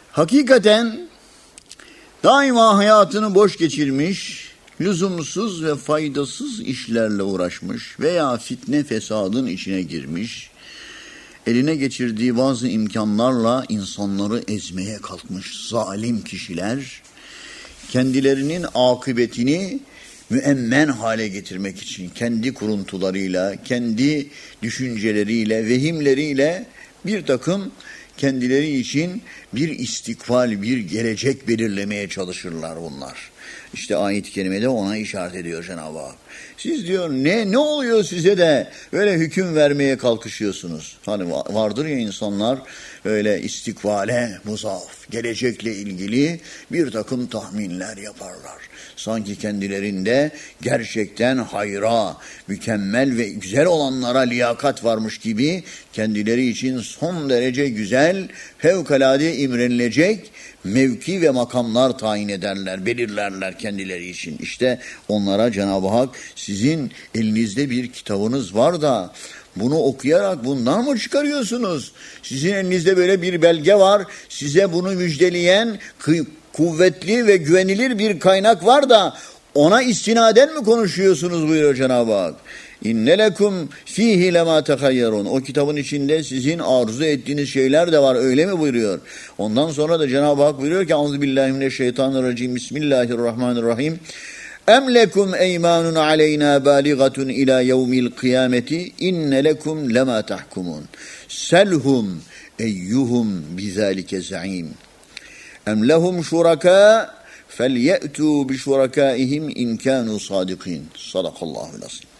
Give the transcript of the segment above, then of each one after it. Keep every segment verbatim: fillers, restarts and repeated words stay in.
Hakikaten daima hayatını boş geçirmiş, lüzumsuz ve faydasız işlerle uğraşmış veya fitne fesadın içine girmiş, eline geçirdiği bazı imkanlarla insanları ezmeye kalkmış zalim kişiler, kendilerinin akıbetini müemmen hale getirmek için kendi kuruntularıyla, kendi düşünceleriyle, vehimleriyle bir takım kendileri için bir istikbal, bir gelecek belirlemeye çalışırlar bunlar. İşte ayet-i kerimede ona işaret ediyor Cenab-ı Hak. Siz diyor ne ne oluyor size de böyle hüküm vermeye kalkışıyorsunuz? Hani vardır ya insanlar öyle istikbale muzaf, gelecekle ilgili bir takım tahminler yaparlar. Sanki kendilerinde gerçekten hayra, mükemmel ve güzel olanlara liyakat varmış gibi kendileri için son derece güzel, fevkalade imrenilecek mevki ve makamlar tayin ederler, belirlerler kendileri için. İşte onlara Cenab-ı Hak sizin elinizde bir kitabınız var da bunu okuyarak bundan mı çıkarıyorsunuz? Sizin elinizde böyle bir belge var, size bunu müjdeleyen kuvvetli ve güvenilir bir kaynak var da ona istinaden mi konuşuyorsunuz buyuruyor Cenab-ı Hak. İnne lekum fihi lema tehayyerun. O kitabın içinde sizin arzu ettiğiniz şeyler de var öyle mi buyuruyor. Ondan sonra da Cenab-ı Hak buyuruyor ki Euzubillahimineşşeytanirracim. Bismillahirrahmanirrahim. Em lekum eymanun aleyna baligatun ila yevmil kıyameti inne lekum lema tahkumun. Selhum eyyuhum bizalike za'im. Em lehum şuraka felye'tu bi şurakaihim in kanu sadikin. Sadakallahu lazim.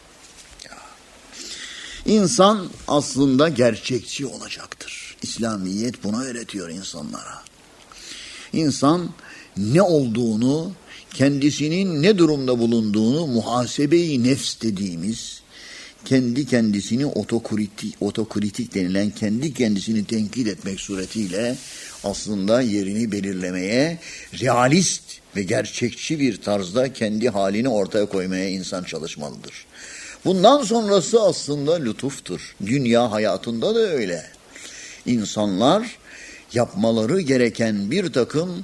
İnsan aslında gerçekçi olacaktır. İslamiyet bunu öğretiyor insanlara. İnsan ne olduğunu, kendisinin ne durumda bulunduğunu muhasebe-i nefs dediğimiz, kendi kendisini otokritik, otokritik denilen kendi kendisini tenkit etmek suretiyle aslında yerini belirlemeye, realist ve gerçekçi bir tarzda kendi halini ortaya koymaya insan çalışmalıdır. Bundan sonrası aslında lütuftur. Dünya hayatında da öyle. İnsanlar yapmaları gereken bir takım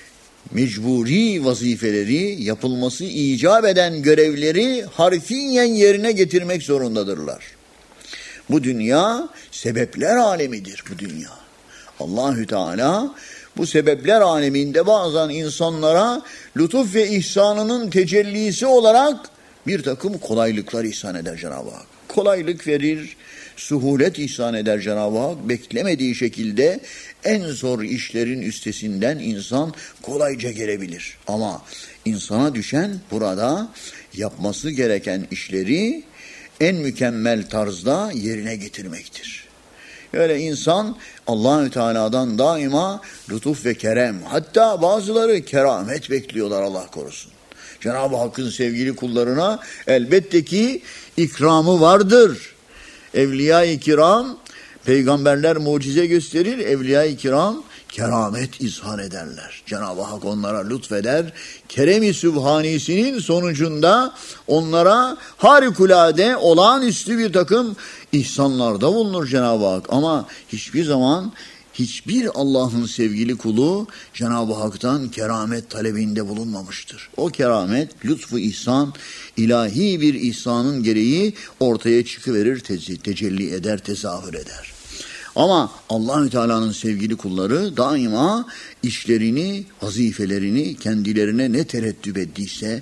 mecburi vazifeleri, yapılması icap eden görevleri harfiyen yerine getirmek zorundadırlar. Bu dünya sebepler alemidir bu dünya. Allahü Teala bu sebepler aleminde bazen insanlara lütuf ve ihsanının tecellisi olarak bir takım kolaylıklar ihsan eder Cenab-ı Hak. Kolaylık verir, suhulet ihsan eder Cenab-ı Hak. Beklemediği şekilde en zor işlerin üstesinden insan kolayca gelebilir. Ama insana düşen burada yapması gereken işleri en mükemmel tarzda yerine getirmektir. Öyle insan Allahü Teala'dan daima lütuf ve kerem, hatta bazıları keramet bekliyorlar Allah korusun. Cenab-ı Hakk'ın sevgili kullarına elbette ki ikramı vardır. Evliya-i kiram, peygamberler mucize gösterir, evliya-i kiram keramet izhar ederler. Cenab-ı Hak onlara lütfeder. Kerem-i Sübhanisi'nin sonucunda onlara harikulade, olağanüstü bir takım ihsanlarda bulunur Cenab-ı Hak. Ama hiçbir zaman hiçbir Allah'ın sevgili kulu Cenab-ı Hak'tan keramet talebinde bulunmamıştır. O keramet, lütfu ihsan, ilahi bir ihsanın gereği ortaya çıkıverir, te- tecelli eder, tezahür eder. Ama Allahü Teala'nın sevgili kulları daima işlerini, vazifelerini kendilerine ne tereddüt ettiyse,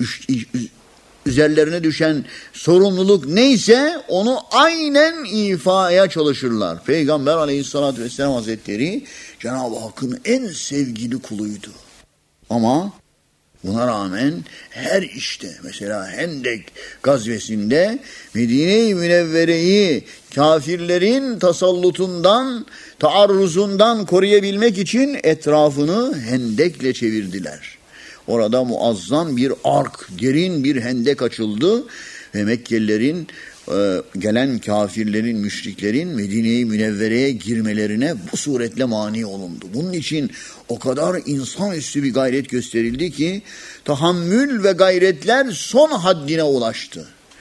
üzerlerine düşen sorumluluk neyse onu aynen ifaya çalışırlar. Peygamber Aleyhisselatü Vesselam Hazretleri Cenab-ı Hakk'ın en sevgili kuluydu. Ama buna rağmen her işte, mesela Hendek gazvesinde Medine-i Münevvere'yi kafirlerin tasallutundan, taarruzundan koruyabilmek için etrafını hendekle çevirdiler. Orada muazzam bir ark, derin bir hendek açıldı ve Mekkelilerin, e, gelen kafirlerin, müşriklerin Medine-i Münevvere'ye girmelerine bu suretle mani olundu. Bunun için o kadar insanüstü bir gayret gösterildi ki tahammül ve gayretler son haddine ulaştı.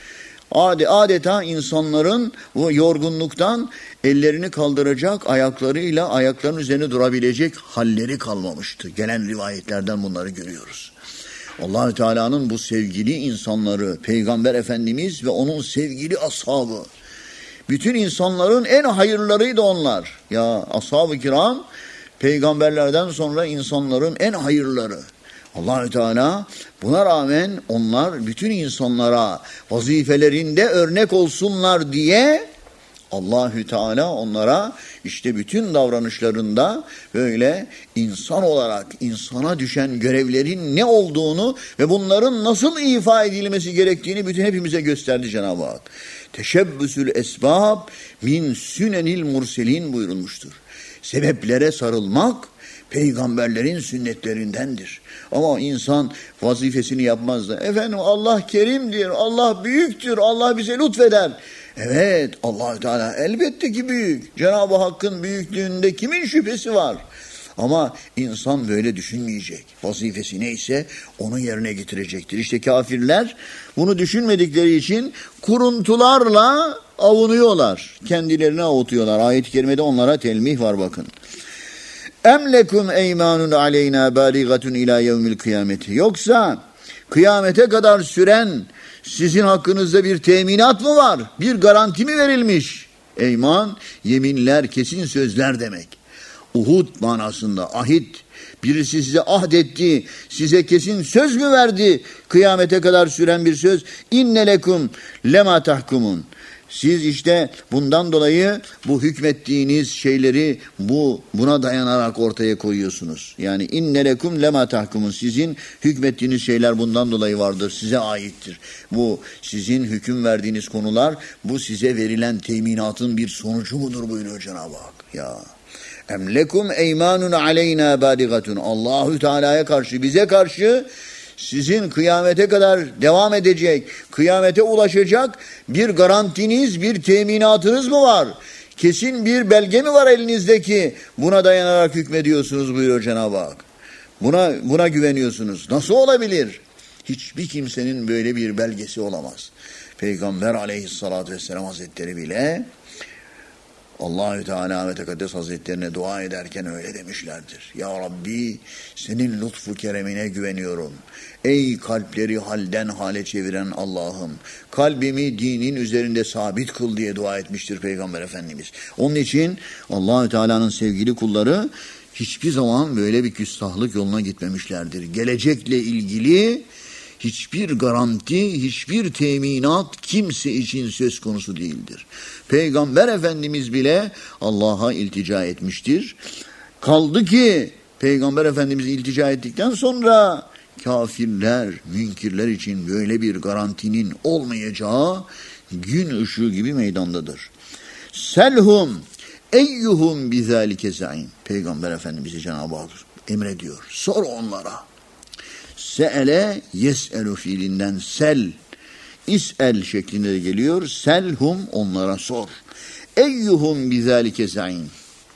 Adeta insanların bu yorgunluktan ellerini kaldıracak, ayaklarıyla ayaklarının üzerine durabilecek halleri kalmamıştı. Gelen rivayetlerden bunları görüyoruz. Allah-u Teala'nın bu sevgili insanları, Peygamber Efendimiz ve onun sevgili ashabı, bütün insanların en hayırlarıydı onlar. Ya ashab-ı kiram, peygamberlerden sonra insanların en hayırları. Allah-u Teala buna rağmen onlar bütün insanlara vazifelerinde örnek olsunlar diye Allah-u Teala onlara işte bütün davranışlarında böyle insan olarak insana düşen görevlerin ne olduğunu ve bunların nasıl ifa edilmesi gerektiğini bütün hepimize gösterdi Cenab-ı Hak. Teşebbüsül esbab min sünenil murselin buyurulmuştur. Sebeplere sarılmak peygamberlerin sünnetlerindendir. Ama insan vazifesini yapmaz da efendim Allah kerimdir, Allah büyüktür, Allah bize lütfeder. Evet, Allah-u Teala elbette ki büyük. Cenab-ı Hakk'ın büyüklüğünde kimin şüphesi var? Ama insan böyle düşünmeyecek. Vazifesi neyse onu yerine getirecektir. İşte kafirler bunu düşünmedikleri için kuruntularla avunuyorlar. Kendilerini avutuyorlar. Ayet-i kerimede onlara telmih var bakın. Em lekum eymanun aleyna baligatun ila yevmil kıyameti. Yoksa kıyamete kadar süren sizin hakkınızda bir teminat mı var? Bir garanti mi verilmiş? Eyman, yeminler, kesin sözler demek. Uhud manasında ahit. Birisi size ahdetti, size kesin söz mü verdi? Kıyamete kadar süren bir söz. İnne lekum lema tahkumun. Siz işte bundan dolayı bu hükmettiğiniz şeyleri bu buna dayanarak ortaya koyuyorsunuz. Yani inne lekum lema tahkumun. Sizin hükmettiğiniz şeyler bundan dolayı vardır. Size aittir. Bu sizin hüküm verdiğiniz konular bu size verilen teminatın bir sonucu mudur buyuruyor Cenab-ı Hak. Ya em lekum eymanun aleyna baligatun. Allahü Teala'ya karşı, bize karşı sizin kıyamete kadar devam edecek, kıyamete ulaşacak bir garantiniz, bir teminatınız mı var? Kesin bir belge mi var elinizdeki? Buna dayanarak hükmediyorsunuz buyuruyor Cenab-ı Hak. Buna, buna güveniyorsunuz. Nasıl olabilir? Hiçbir kimsenin böyle bir belgesi olamaz. Peygamber aleyhissalatü vesselam hazretleri bile Allahü Teala ve Tekaddes Hazretlerine dua ederken öyle demişlerdir. Ya Rabbi, senin lütfu keremine güveniyorum. Ey kalpleri halden hale çeviren Allah'ım, kalbimi dinin üzerinde sabit kıl diye dua etmiştir Peygamber Efendimiz. Onun için Allahü Teala'nın sevgili kulları hiçbir zaman böyle bir küstahlık yoluna gitmemişlerdir. Gelecekle ilgili hiçbir garanti, hiçbir teminat kimse için söz konusu değildir. Peygamber Efendimiz bile Allah'a iltica etmiştir. Kaldı ki Peygamber Efendimiz iltica ettikten sonra kafirler, münkirler için böyle bir garantinin olmayacağı gün ışığı gibi meydandadır. Selhum eyyuhum bizalike zaim. Peygamber Efendimiz'e Cenab-ı Hak emrediyor. Sor onlara. Se'ele yes'elu fiilinden sel, is'el şeklinde de geliyor. Selhum, onlara sor. Eyyuhum bizalike zaim.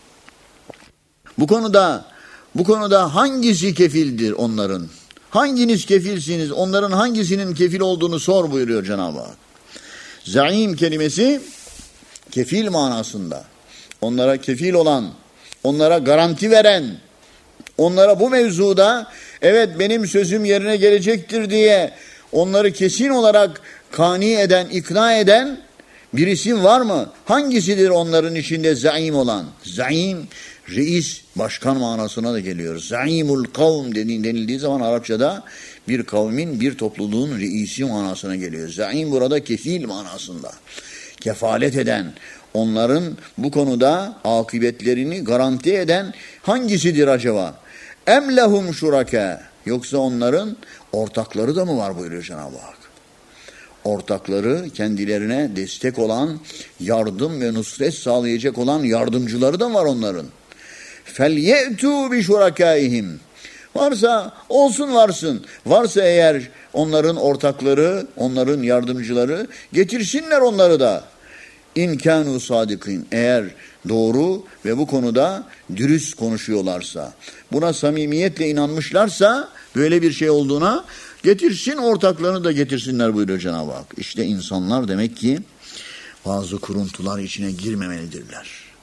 Bu konuda bu konuda hangisi kefildir onların? Hanginiz kefilsiniz? Onların hangisinin kefil olduğunu sor buyuruyor Cenab-ı Hak. Zaim kelimesi kefil manasında. Onlara kefil olan, onlara garanti veren, onlara bu mevzuda evet benim sözüm yerine gelecektir diye onları kesin olarak kani eden, ikna eden bir isim var mı? Hangisidir onların içinde zaim olan? Zaim, reis, başkan manasına da geliyor. Zaimul kavm denildiği zaman Arapçada bir kavmin, bir topluluğun reisi manasına geliyor. Zaim burada kefil manasında. Kefalet eden, onların bu konuda akıbetlerini garanti eden hangisidir acaba? Em lehum şuraka. Yoksa onların ortakları da mı var buyuruyor Cenab-ı Hak. Ortakları, kendilerine destek olan, yardım ve nusret sağlayacak olan yardımcıları da var onların. فَلْيَأْتُوا بِشُرَكَائِهِمْ. Varsa olsun varsın. Varsa eğer onların ortakları, onların yardımcıları getirsinler onları da. İn kânû sâdikîn. Eğer doğru ve bu konuda dürüst konuşuyorlarsa, buna samimiyetle inanmışlarsa, böyle bir şey olduğuna Getirsin ortaklarını da getirsinler buyuruyor Cenab-ı Hak. İşte insanlar demek ki bazı kuruntular içine girmemelidirler.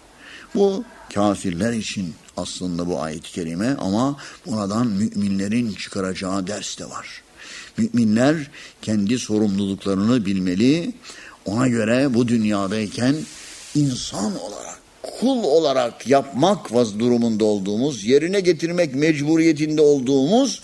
Bu kafirler için aslında bu ayet-i kerime ama buradan müminlerin çıkaracağı ders de var. Müminler kendi sorumluluklarını bilmeli. Ona göre bu dünyadayken insan olarak, kul olarak yapmak vaz durumunda olduğumuz, yerine getirmek mecburiyetinde olduğumuz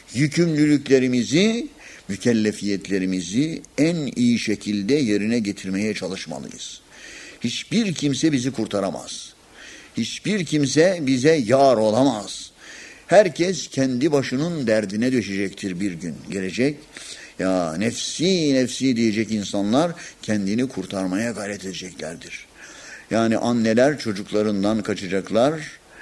yükümlülüklerimizi, mükellefiyetlerimizi en iyi şekilde yerine getirmeye çalışmalıyız. Hiçbir kimse bizi kurtaramaz. Hiçbir kimse bize yar olamaz. Herkes kendi başının derdine düşecektir bir gün. Gelecek, ya nefsi nefsi diyecek insanlar kendini kurtarmaya gayret edeceklerdir. Yani anneler çocuklarından kaçacaklar,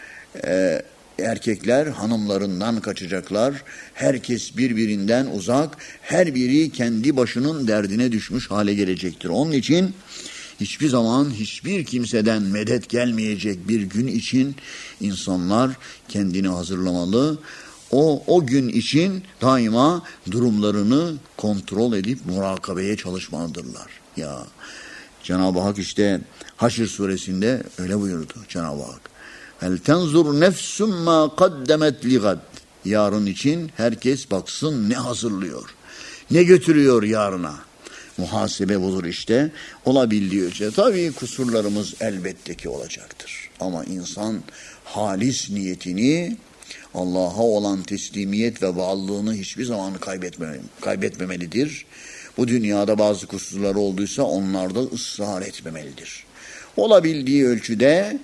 e, erkekler hanımlarından kaçacaklar. Herkes birbirinden uzak, her biri kendi başının derdine düşmüş hale gelecektir. Onun için hiçbir zaman hiçbir kimseden medet gelmeyecek bir gün için insanlar kendini hazırlamalı. O, o gün için daima durumlarını kontrol edip murakabeye çalışmalıdırlar. Ya Cenab-ı Hak işte Haşr suresinde öyle buyurdu Cenab-ı Hak. Vel tenzur nefsum ma kaddemet ligad. Yarın için herkes baksın ne hazırlıyor, ne götürüyor yarına. Muhasebe budur işte. Olabildiği ölçüde tabii kusurlarımız elbette ki olacaktır. Ama insan halis niyetini, Allah'a olan teslimiyet ve bağlılığını hiçbir zaman kaybetmemeli, kaybetmemelidir. Bu dünyada bazı kusurları olduysa onlarda ısrar etmemelidir. Olabildiği ölçüde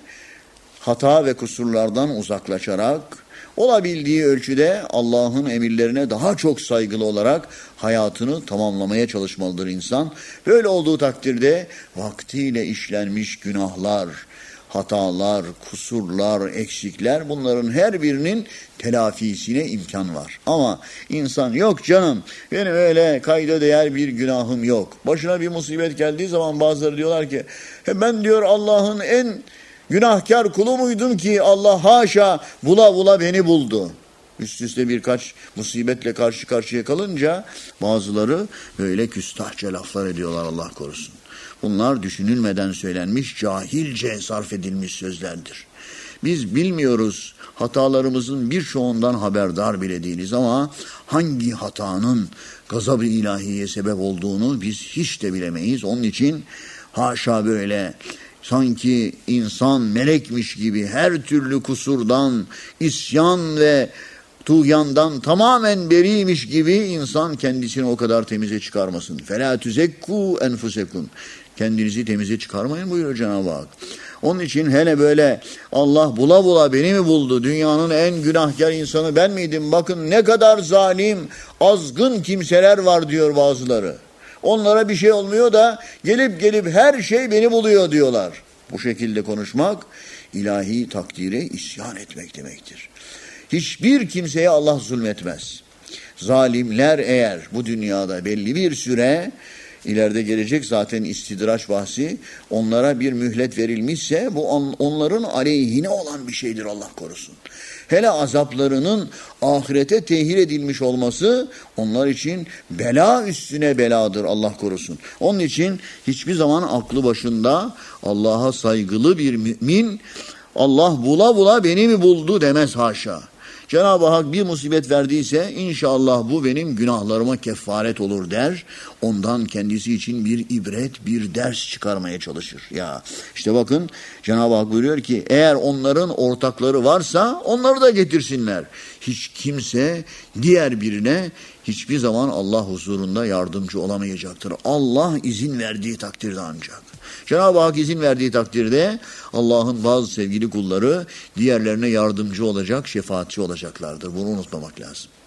hata ve kusurlardan uzaklaşarak, olabildiği ölçüde Allah'ın emirlerine daha çok saygılı olarak hayatını tamamlamaya çalışmalıdır insan. Böyle olduğu takdirde vaktiyle işlenmiş günahlar, hatalar, kusurlar, eksikler, bunların her birinin telafisine imkan var. Ama insan yok canım, benim öyle kayda değer bir günahım yok. Başına bir musibet geldiği zaman bazıları diyorlar ki, ben diyor Allah'ın en günahkar kulu muydum ki Allah haşa bula bula beni buldu. Üst üste birkaç musibetle karşı karşıya kalınca bazıları böyle küstahça laflar ediyorlar, Allah korusun. Bunlar düşünülmeden söylenmiş, cahilce sarf edilmiş sözlerdir. Biz bilmiyoruz, hatalarımızın birçoğundan haberdar bile değiliz ama hangi hatanın gazab-ı ilahiye sebep olduğunu biz hiç de bilemeyiz. Onun için haşa böyle sanki insan melekmiş gibi her türlü kusurdan, isyan ve tuğyandan tamamen beriymiş gibi insan kendisini o kadar temize çıkarmasın. فَلَا تُزَكُّوا اَنْفُسَكُمْ. Kendinizi temize çıkarmayın buyuruyor Cenab-ı Hak. Onun için hele böyle Allah bula bula beni mi buldu? Dünyanın en günahkar insanı ben miydim? Bakın ne kadar zalim, azgın kimseler var diyor bazıları. Onlara bir şey olmuyor da gelip gelip her şey beni buluyor diyorlar. Bu şekilde konuşmak ilahi takdire isyan etmek demektir. Hiçbir kimseye Allah zulmetmez. Zalimler eğer bu dünyada belli bir süre, ileride gelecek zaten istidraç bahsi, onlara bir mühlet verilmişse bu onların aleyhine olan bir şeydir, Allah korusun. Hele azaplarının ahirete tehir edilmiş olması onlar için bela üstüne beladır, Allah korusun. Onun için hiçbir zaman aklı başında Allah'a saygılı bir mümin Allah bula bula beni mi buldu demez haşa. Cenab-ı Hak bir musibet verdiyse inşallah bu benim günahlarıma kefaret olur der. Ondan kendisi için bir ibret, bir ders çıkarmaya çalışır. Ya işte bakın Cenab-ı Hak buyuruyor ki eğer onların ortakları varsa onları da getirsinler. Hiç kimse diğer birine hiçbir zaman Allah huzurunda yardımcı olamayacaktır. Allah izin verdiği takdirde ancak. Cenab-ı Hak izin verdiği takdirde Allah'ın bazı sevgili kulları diğerlerine yardımcı olacak, şefaatçi olacaklardır. Bunu unutmamak lazım.